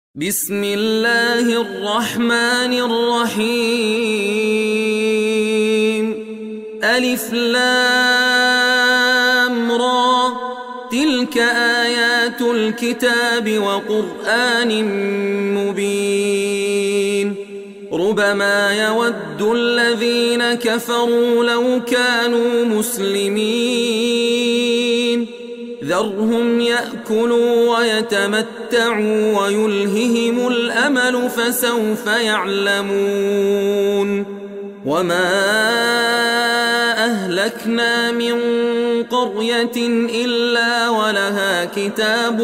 بسم الله الرحمن الرحيم ألف لام را تلك آيات الكتاب وقرآن مبين ربما يود الذين كفروا لو كانوا مسلمين ذرهم يأكلوا ويتمتعوا ويلههم الأمل فسوف يعلمون وما أهلكنا من قرية إلا ولها كتاب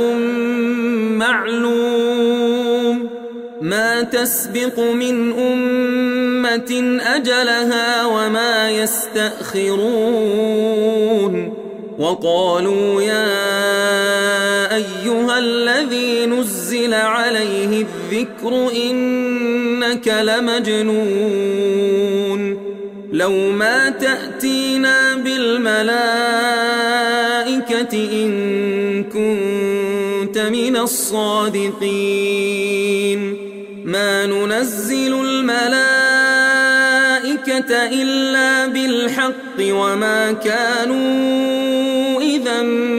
معلوم ما تسبق من أمة أجلها وما يستأخرون وقالوا يا أيها الذي نزل عليه الذكر إنك لمجنون لو ما تأتينا بالملائكة إن كنت من الصادقين ما ننزل الملائكة إلا بالحق وما كانوا إذا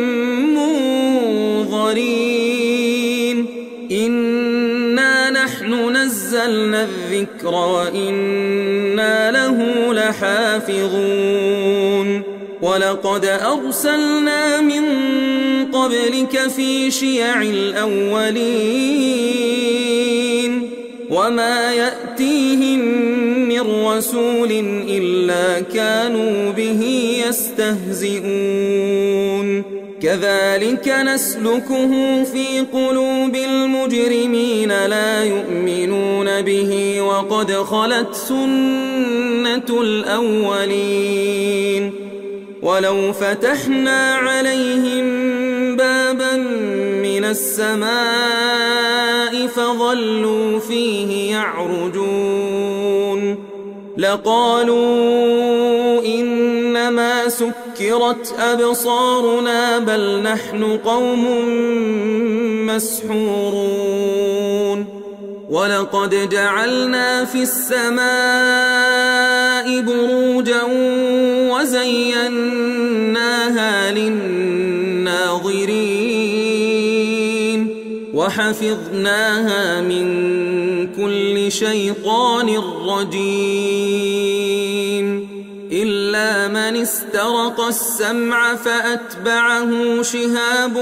منظرين إنا نحن نزلنا الذكر وإنا له لحافظون ولقد أرسلنا من قبلك في شيع الأولين وما يأتيهم من رسول إلا كانوا به يستهزئون كذلك نسلكه في قلوب المجرمين لا يؤمنون به وقد خلت سنة الأولين ولو فتحنا عليهم بابا من السماء فظلوا فيه يعرجون لقالوا إنما سكرت أبصارنا بل نحن قوم مسحورون ولقد جعلنا في السماء بروجا وزيناها للناظرين وحفظناها من كل شيطان رجيم إلا من استرق السمع فأتبعه شهاب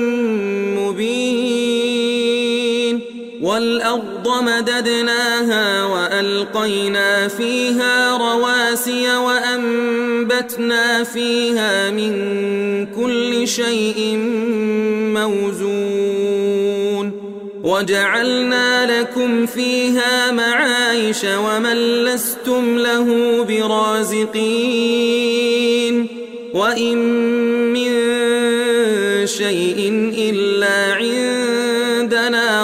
مبين والأرض مددناها وألقينا فيها رواسي وأنبتنا فيها من كل شيء موزون وجعلنا لكم فيها معايش ومن لستم له برازقين وإن من شيء إلا عندنا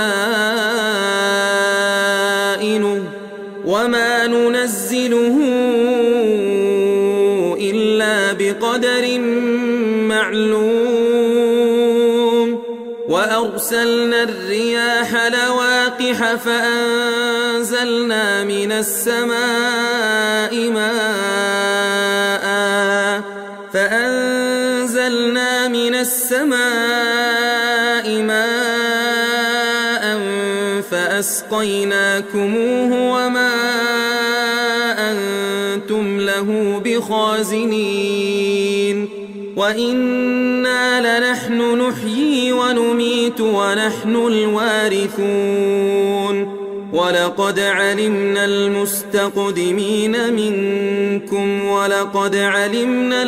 خزائنه وما ننزله إلا بقدر معلوم وأرسلنا الرياح لواقح فأنزلنا من السماء ماء فأسقيناكموه وما أنتم له بخازنين وإنا لنحن نحيي ونميت ونحن الوارثون ولقد علمنا المستقدمين منكم ولقد علمنا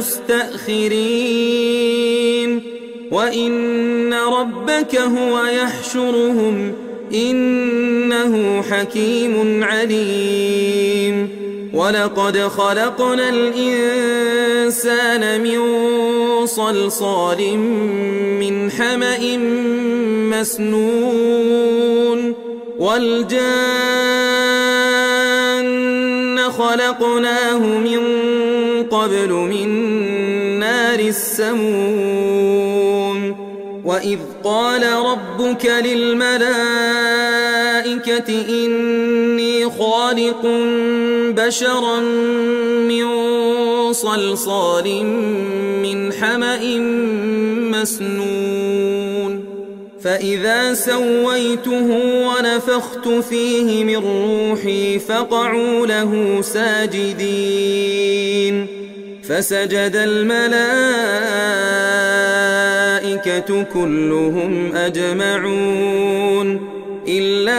المستأخرين وإن ربك هو يحشرهم إنه حكيم عليم ولقد خلقنا الإنسان من صلصال من حمأ مسنون والجان خلقناه من قبل من نار السموم وإذ قال ربك للملائكة إني خالق بشرا من صلصال من حمأ مسنون فإذا سويته ونفخت فيه من روحي فقعوا له ساجدين فسجد الملائكة كلهم أجمعون إلا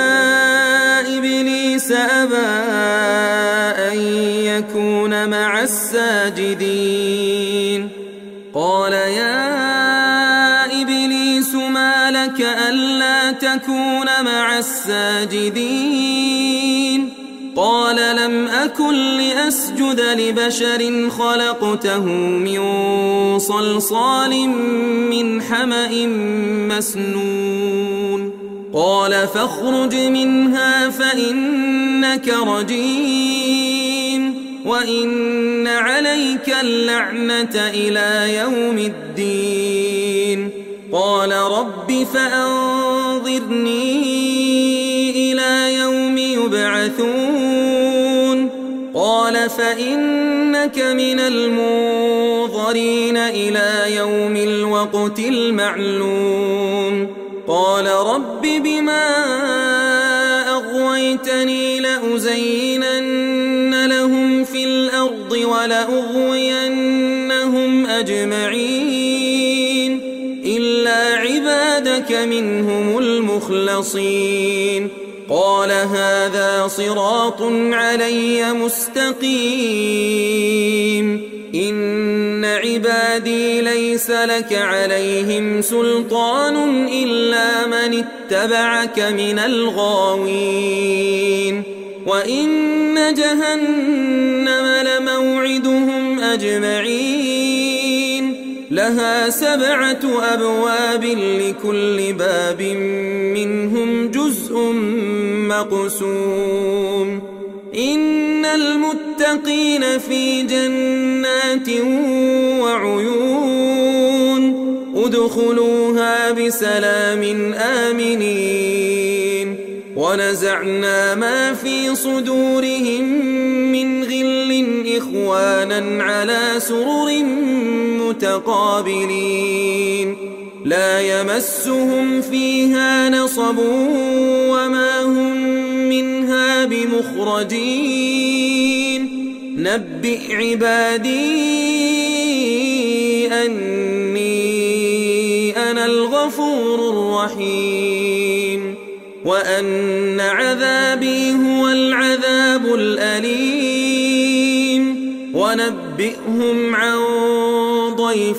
إبليس أبى أن يكون مع الساجدين قال يا إبليس ما لك ألا تكون مع الساجدين قال لم أكن لأسجد لبشر خلقته من صلصال من حمأ مسنون قال فاخرج منها فإنك رجيم وإن عليك اللعنة إلى يوم الدين قال رب فأنظرني إلى يوم يبعثون قال فإنك من المنظرين إلى يوم الوقت المعلوم قال رب بما أغويتني لأزينن لهم في الأرض ولأغوينهم أجمعين إلا عبادك منهم المخلصين قال هذا صراط علي مستقيم إن عبادي ليس لك عليهم سلطان إلا من اتبعك من الغاوين وإن جهنم لموعدهم أجمعين لها 7 أبواب لكل باب منهم جزء مقسوم إن المتقين في جنات وعيون ادخلوها بسلام آمنين ونزعنا ما في صدورهم من غل إخوانا على سرر متقابلين لا يمسهم فيها نصب وما هم منها بمخرجين نبئ عبادي أني أنا الغفور الرحيم وأن عذابي هو العذاب الأليم ونبئهم عن ضيف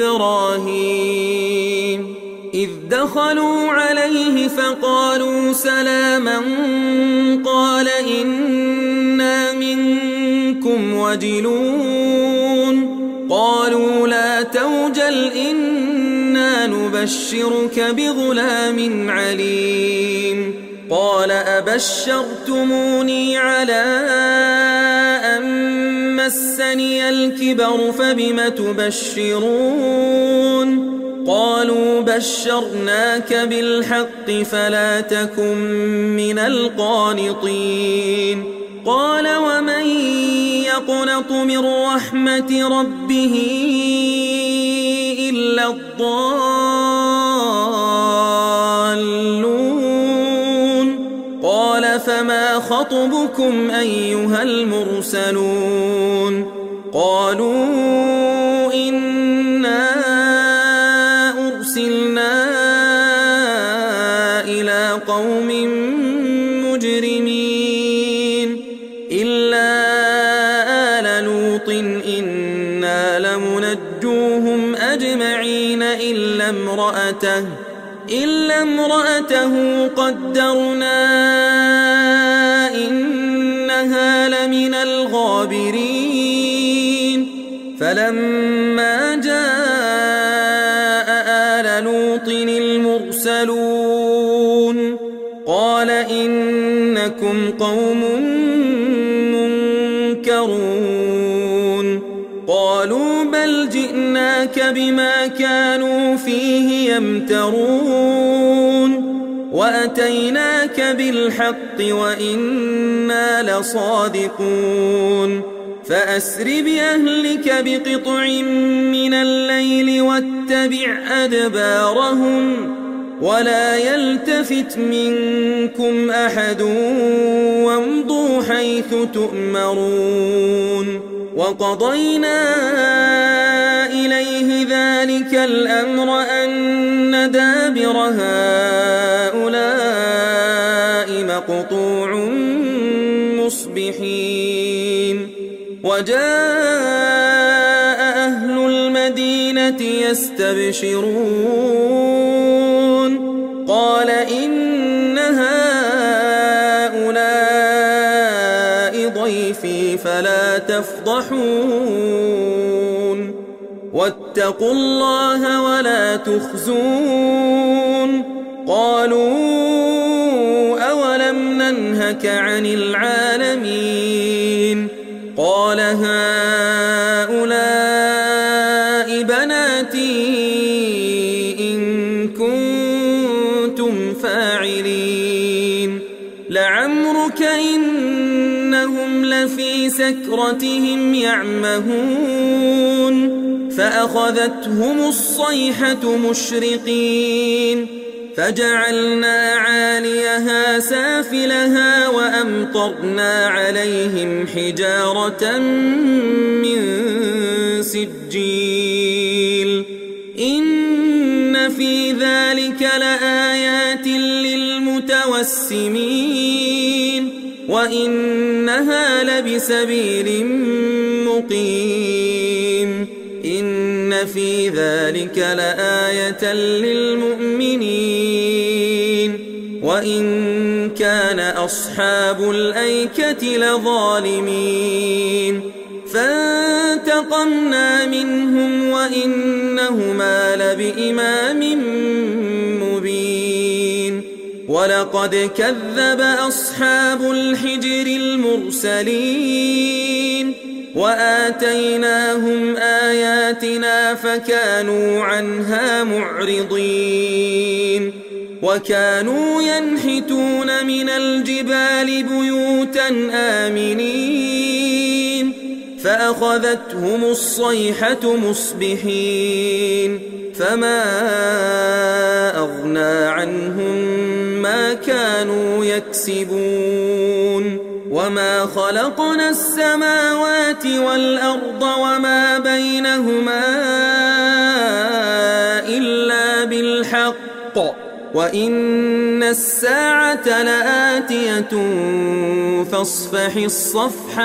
إبراهيم إذ دخلوا عليه فقالوا سلاما قال إنا منكم وجلون قالوا لا توجل إنا نبشرك بغلام عليم قال أبشرتموني على أن مسني الكبر فبم تبشرون قالوا بشرناك بالحق فلا تكن من القانطين قال ومن يقنط من رحمة ربه إلا الضالون قال فما خطبكم أيها المرسلون قالوا إنا أرسلنا إلى قوم مجرمين إلا آل لوط إنا لمنجوهم أجمعين إلا امرأته قدرنا إنها لمن الغابرين فلما جاء آل لوط المرسلون قال إنكم قوم منكرون قالوا بل جئناك بما كانوا فيه يمترون وأتيناك بالحق وإنا لصادقون فأسر بأهلك بقطع من الليل واتبع أدبارهم ولا يلتفت منكم أحد وامضوا حيث تؤمرون وقضينا إليه ذلك الأمر أن دابر هؤلاء مقطوع مصبحين وجاء أهل المدينة يستبشرون قال إن هؤلاء ضيفي فلا تفضحون واتقوا الله ولا تخزون قالوا أولم ننهك عن العالمين قال هؤلاء بناتي إن كنتم فاعلين لعمرك إنهم لفي سكرتهم يعمهون فأخذتهم الصيحة مشرقين فجعلنا عاليها سافلها وأمطرنا عليهم حجارة من سجيل إن في ذلك لآيات للمتوسمين وإنها لبسبيل مقيم إن في ذلك لآية للمؤمنين وإن كان أصحاب الأيكة لظالمين فانتقمنا منهم وإنهما لبإمام مبين ولقد كذب أصحاب الحجر المرسلين وآتيناهم آياتنا فكانوا عنها معرضين وكانوا ينحتون من الجبال بيوتا آمنين فأخذتهم الصيحة مصبحين فما أغنى عنهم ما كانوا يكسبون وما خلقنا السماوات والأرض وما بينهما إلا بالحق وإن الساعة لآتية فاصفح الصفح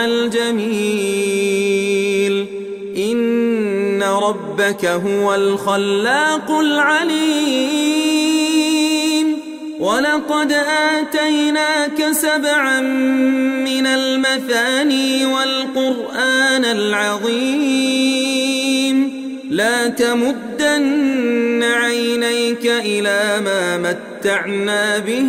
الجميل إن ربك هو الخلاق العليم ولقد آتيناك 7 من المثاني والقرآن العظيم لا تمدن عينيك إلى ما متعنا به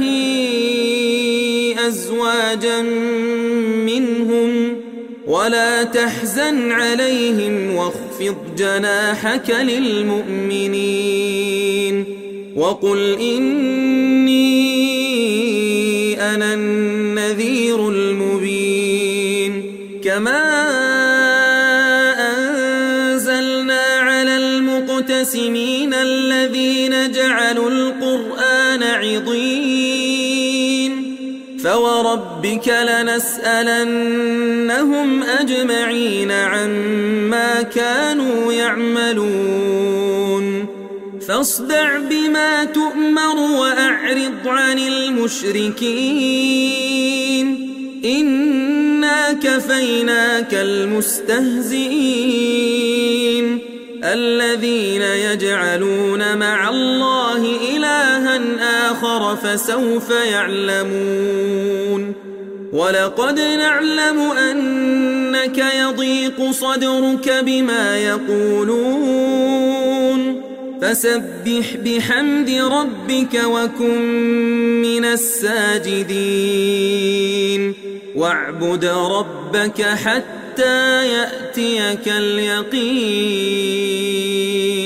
أزواجا منهم ولا تحزن عليهم واخفض جناحك للمؤمنين وقل إني أنا النذير المبين كما أنزلنا على المقتسمين الذين جعلوا القرآن عضين فوربك لنسألنهم أجمعين عما كانوا يعملون فاصدع بما تؤمر وأعرض عن المشركين إنا كفيناك المستهزئين الذين يجعلون مع الله إلها آخر فسوف يعلمون ولقد نعلم أنك يضيق صدرك بما يقولون فسبح بحمد ربك وكن من الساجدين واعبد ربك حتى يأتيك اليقين.